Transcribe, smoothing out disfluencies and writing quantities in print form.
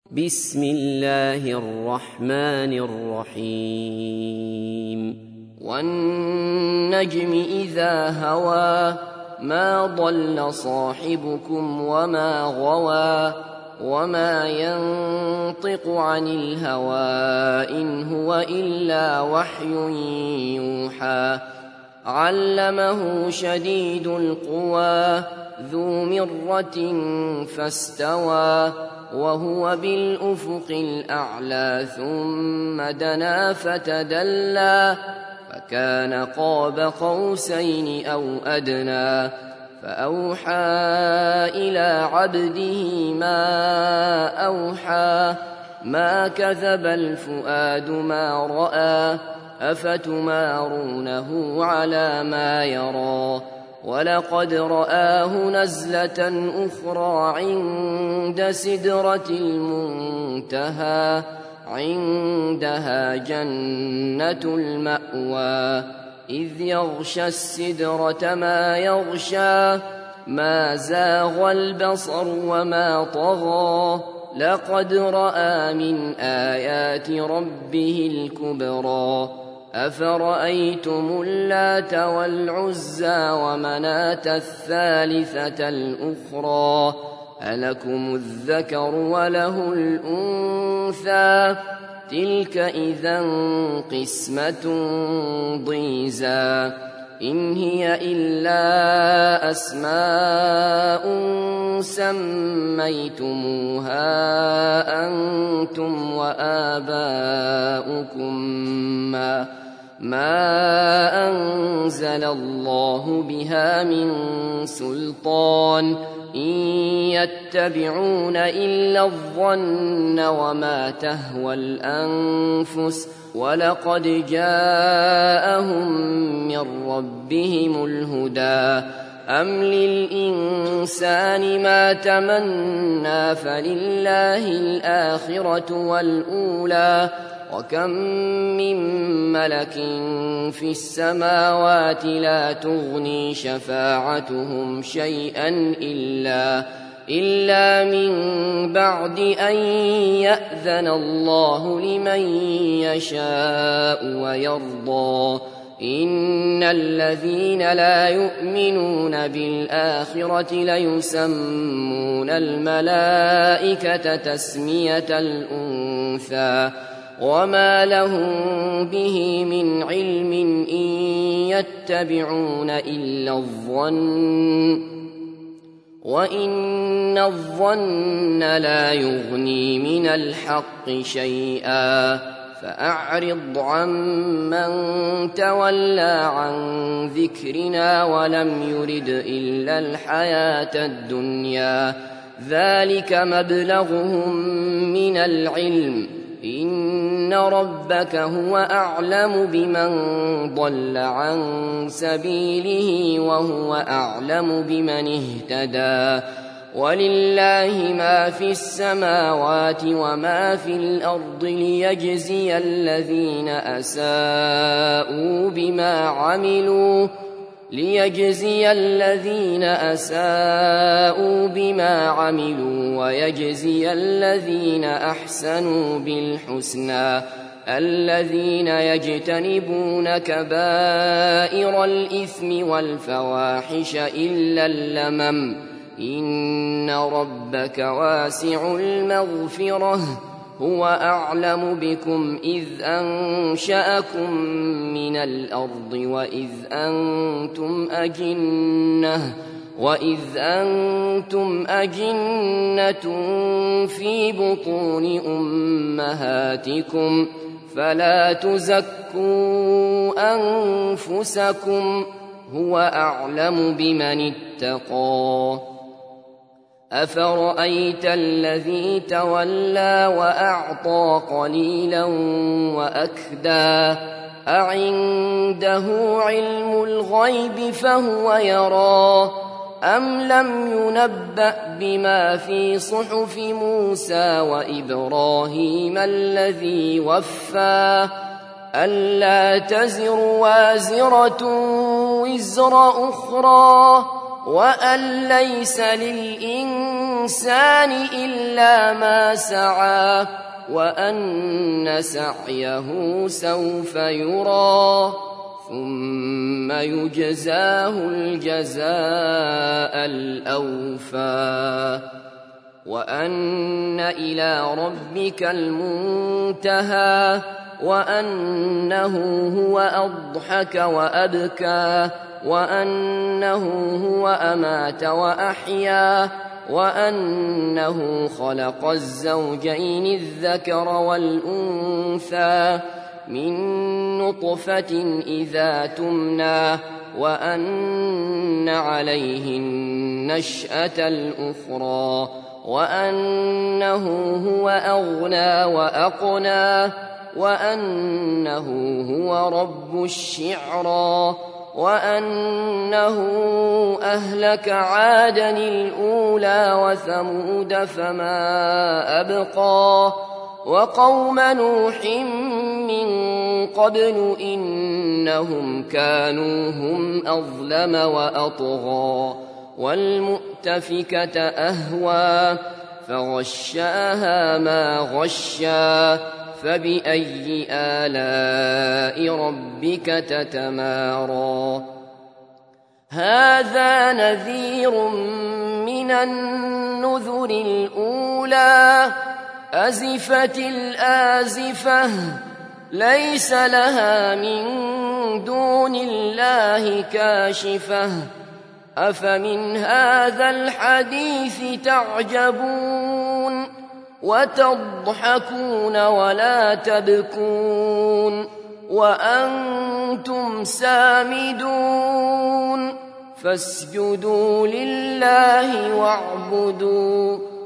بسم الله الرحمن الرحيم والنجم إذا هوى ما ضل صاحبكم وما غوى وما ينطق عن الهوى إن هو إلا وحي يوحى علمه شديد القوى ذو مرة فاستوى وهو بالأفق الأعلى ثم دنا فتدلى فكان قاب قوسين أو أدنى فأوحى إلى عبده ما أوحى ما كذب الفؤاد ما رأى أفتمارونه على ما يرى ولقد رآه نزلة أخرى عند سدرة المنتهى عندها جنة المأوى إذ يغشى السدرة ما يغشى ما زاغ البصر وما طغى لقد رأى من آيات ربه الكبرى أفرأيتم اللات والعزى ومناة الثالثة الأخرى ألكم الذكر وله الأنثى تلك إذا قسمة ضيزى إن هي إلا أسماء سميتموها أنتم وآباؤكم ما أنزل الله بها من سلطان إن يتبعون إلا الظن وما تهوى الأنفس ولقد جاءهم من ربهم الهدى أم للإنسان ما تمنى فلله الآخرة والأولى وكم من ملك في السماوات لا تغني شفاعتهم شيئا إلا من بعد أن يأذن الله لمن يشاء ويرضى إن الذين لا يؤمنون بالآخرة ليسمون الملائكة تسمية الأنثى وما لهم به من علم إن يتبعون إلا الظن وإن الظن لا يغني من الحق شيئا فأعرض عمن تولى عن ذكرنا ولم يرد إلا الحياة الدنيا ذلك مبلغهم من العلم إن ربك هو أعلم بمن ضل عن سبيله وهو أعلم بمن اهتدى ولله ما في السماوات وما في الأرض ليجزي الذين أساءوا بما عملوا ويجزي الذين أحسنوا بالحسنى الذين يجتنبون كبائر الإثم والفواحش إلا اللمم إن ربك واسع المغفرة هو أعلم بكم إذ أنشأكم من الأرض وإذ أنتم أجنة في بطون أمهاتكم فلا تزكوا أنفسكم هو أعلم بمن اتقى أفرأيت الذي تولى وأعطى قليلا وأكدى أعنده علم الغيب فهو يرى أم لم ينبأ بما في صحف موسى وإبراهيم الذي وفى ألا تزر وازرة وزر أخرى وأن ليس للإنسان إلا ما سعى وأن سعيه سوف يرى ثم يجزاه الجزاء الأوفى وأن إلى ربك المنتهى وأنه هو أضحك وأبكى وأنه هو أمات وأحيا وأنه خلق الزوجين الذكر والأنثى من نطفة إذا تمنى وأن عليه النشأة الأخرى وأنه هو أغنى وأقنى وأنه هو رب الشعرى وأنه أهلك عادا الأولى وثمود فما أبقى وقوم نوح من قبل إنهم كانوا هم أظلم وأطغى والمؤتفكة أهوى فغشاها ما غشا فبأي آلاء ربك تتمارى هذا نذير من النذر الأولى أزفت الآزفة ليس لها من دون الله كاشفة أفمن هذا الحديث تعجبون وتضحكون ولا تبكون وأنتم سامدون فاسجدوا لله واعبدوا